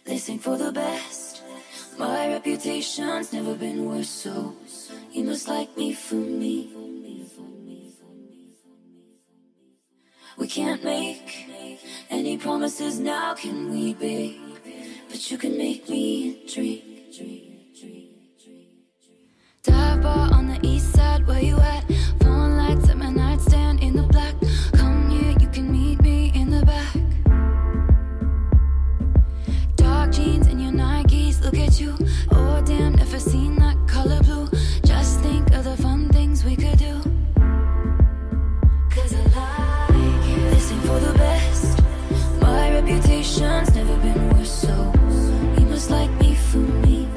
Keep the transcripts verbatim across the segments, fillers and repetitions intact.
This ain't for the best. My reputation's never been worse, so you must like me for me. We can't make any promises now, can we, babe? But you can make me dream. Dive bar on the east side, where you at? Phone lights at my nightstand in the black. Come here, you can meet me in the back. Dark jeans and your Nikes, look at you. Oh damn, never seen that color blue. Just think of the fun things we could do. Cause I like it. This ain't for the best. My reputation's never been worse, so you must like me for me.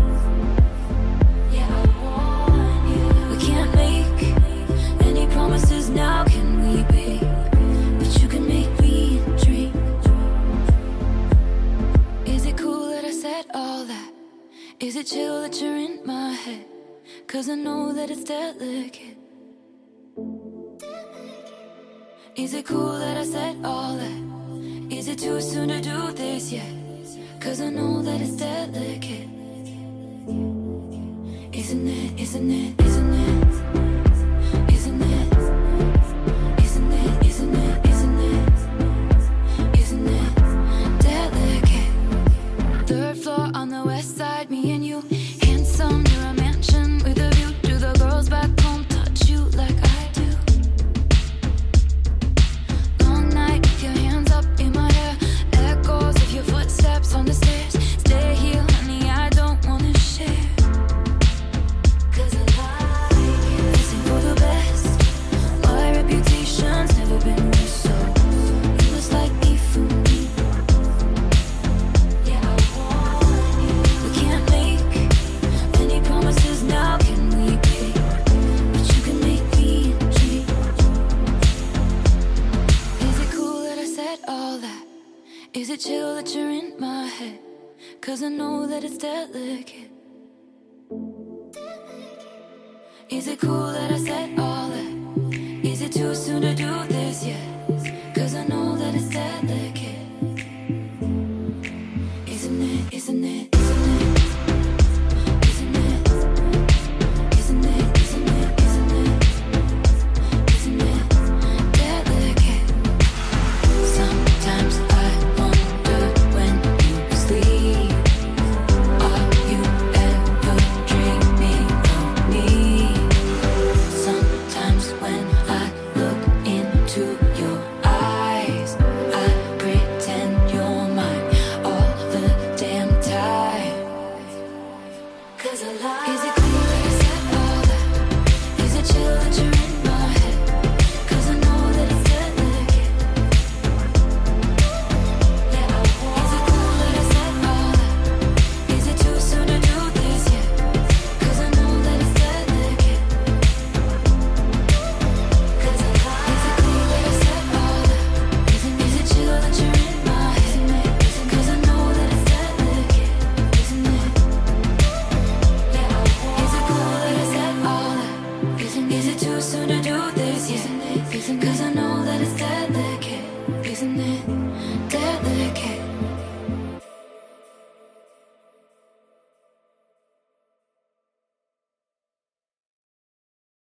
Yeah, I want you. We can't make any promises now, can we, babe? But you can make me dream. Is it cool that I said all that? Is it chill that you're in my head? Cause I know that it's delicate. Is it cool that I said all that? Is it too soon to do this yet? Cause I know that it's delicate. Isn't it, isn't it, isn't it? Isn't it? Isn't it, isn't it, isn't it? Isn't it delicate? Third floor on the west side, me and you. Handsome, you're a mansion with a view. Do the girls back home touch you like I do? Long night with your hands up in my hair. Echoes of your footsteps on the stairs. Stay here, honey, I don't wanna share. Cause I like it. This ain't for the best. My reputation's never been worse, so you must like me for me. Yeah, I want you. We can't make any promises now, can we, babe? But you can make me dream. Is it cool that I said all that? Is it chill that you're in my head? Cause I know that it's delicate. Is it cool that I said all that? Is it too soon to do this yet? Cause I know that it's delicate. Isn't it, isn't it, isn't it? Isn't it? Isn't it, isn't it, isn't it? Isn't it delicate? Sometimes I wonder when you sleep, are you ever dreaming of me? Sometimes when I look into your eyes, I pretend you're mine all the damn time. Cause I like. Is it cool that I said all that? Is it chill that you're in my head? Cause I know that it's delicate. Yeah, I want. Is it cool that I said all that? Is it too soon to do this yet? Cause I know that it's delicate. Cause I like. Is it cool that I said all that? Isn't is it chill that you're in my head? Cause I know that it's delicate. Isn't it? Yeah, I want. Is it cool that I said all that? Isn't is it too soon to do this yet?